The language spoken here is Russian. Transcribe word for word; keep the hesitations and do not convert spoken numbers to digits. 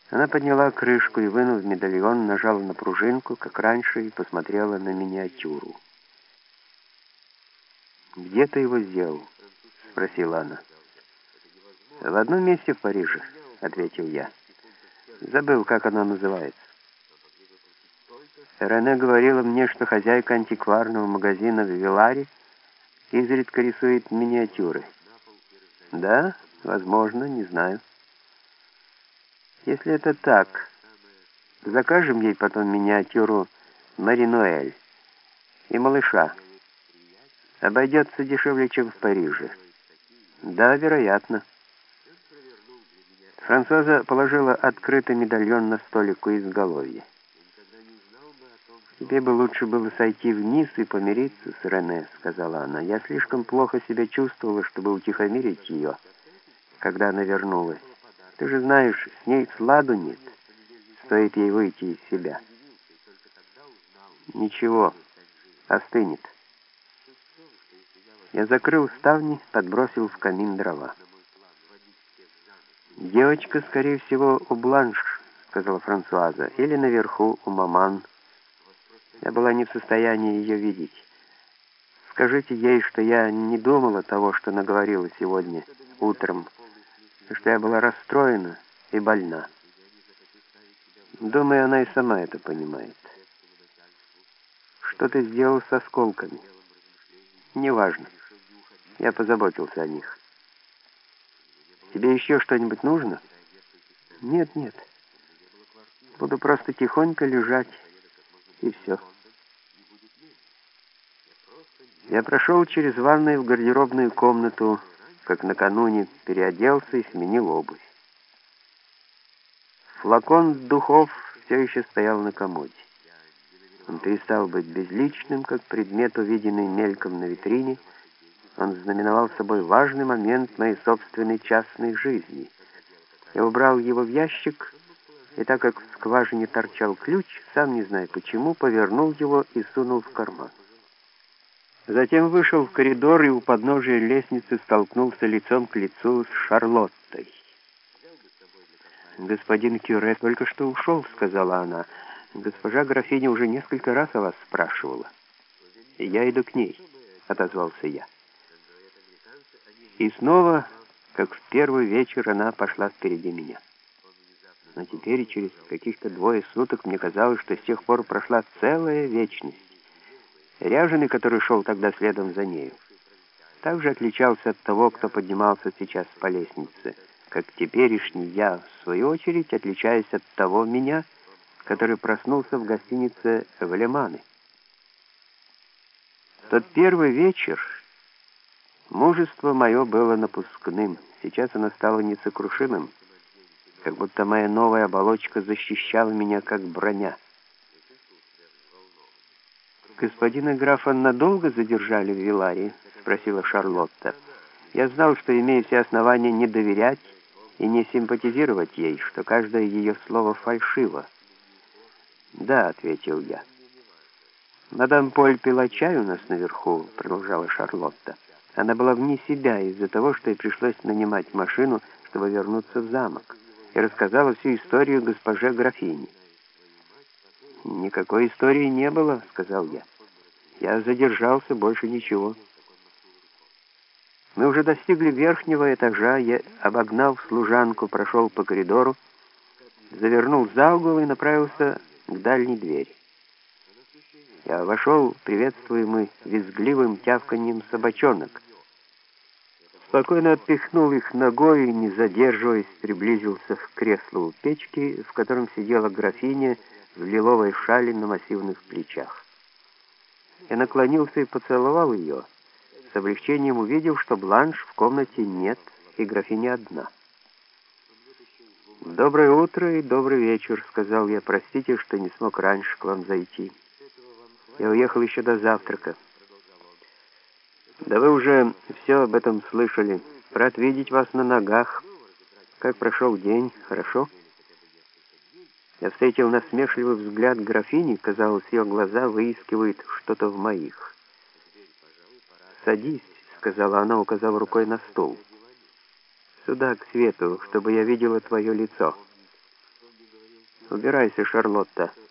Она подняла крышку и, вынув медальон, нажала на пружинку, как раньше, и посмотрела на миниатюру. «Где ты его сделал?» — спросила она. «В одном месте в Париже», — ответил я. «Забыл, как оно называется». Рене говорила мне, что хозяйка антикварного магазина в Виларе изредка рисует миниатюры. Да, возможно, не знаю. Если это так, закажем ей потом миниатюру Мари-Ноэль и малыша. Обойдется дешевле, чем в Париже. Да, вероятно. Франсуаза положила открытый медальон на столик у изголовья. «Тебе бы лучше было сойти вниз и помириться с Рене», — сказала она. «Я слишком плохо себя чувствовала, чтобы утихомирить ее, когда она вернулась. Ты же знаешь, с ней сладу нет, стоит ей выйти из себя». «Ничего, остынет». Я закрыл ставни, подбросил в камин дрова. «Девочка, скорее всего, у Бланш», — сказала Франсуаза, — «или наверху у маман». Я была не в состоянии ее видеть. Скажите ей, что я не думала того, что наговорила сегодня утром, что я была расстроена и больна. Думаю, она и сама это понимает. Что ты сделал с осколками? Неважно. Я позаботился о них. Тебе еще что-нибудь нужно? Нет, нет. Буду просто тихонько лежать, и все. Я прошел через ванную в гардеробную комнату, как накануне, переоделся и сменил обувь. Флакон духов все еще стоял на комоде. Он перестал быть безличным, как предмет, увиденный мельком на витрине. Он знаменовал собой важный момент моей собственной частной жизни. Я убрал его в ящик, и так как в скважине торчал ключ, сам не знаю почему, повернул его и сунул в карман. Затем вышел в коридор и у подножия лестницы столкнулся лицом к лицу с Шарлоттой. «Господин Кюре только что ушел», — сказала она. «Госпожа графиня уже несколько раз о вас спрашивала». «Я иду к ней», — отозвался я. И снова, как в первый вечер, она пошла впереди меня. Но теперь, через каких-то двое суток, мне казалось, что с тех пор прошла целая вечность. Ряженый, который шел тогда следом за нею, также отличался от того, кто поднимался сейчас по лестнице, как теперешний я, в свою очередь, отличаюсь от того меня, который проснулся в гостинице в Лемане. В тот первый вечер мужество мое было напускным, сейчас оно стало несокрушимым, как будто моя новая оболочка защищала меня, как броня. «Господина графа надолго задержали в Виларе?» — спросила Шарлотта. Я знал, что имею все основания не доверять и не симпатизировать ей, что каждое ее слово фальшиво. «Да», — ответил я. «Мадам Поль пила чай у нас наверху», — продолжала Шарлотта. «Она была вне себя из-за того, что ей пришлось нанимать машину, чтобы вернуться в замок, и рассказала всю историю госпоже графине». «Никакой истории не было», — сказал я. «Я задержался, больше ничего». Мы уже достигли верхнего этажа, я, обогнав служанку, прошел по коридору, завернул за угол и направился к дальней двери. Я вошел, приветствуемый визгливым тявканьем собачонок. Спокойно отпихнул их ногой и, не задерживаясь, приблизился к креслу у печки, в котором сидела графиня в лиловой шали на массивных плечах. Я наклонился и поцеловал ее, с облегчением увидев, что Бланш в комнате нет и графиня одна. «Доброе утро и добрый вечер», — сказал я. «Простите, что не смог раньше к вам зайти. Я уехал еще до завтрака». «Да вы уже все об этом слышали. Рад видеть вас на ногах. Как прошел день? Хорошо?» Я встретил насмешливый взгляд графини. Казалось, ее глаза выискивают что-то в моих. «Садись», — сказала она, указав рукой на стул. «Сюда, к свету, чтобы я видела твое лицо». «Убирайся, Шарлотта»,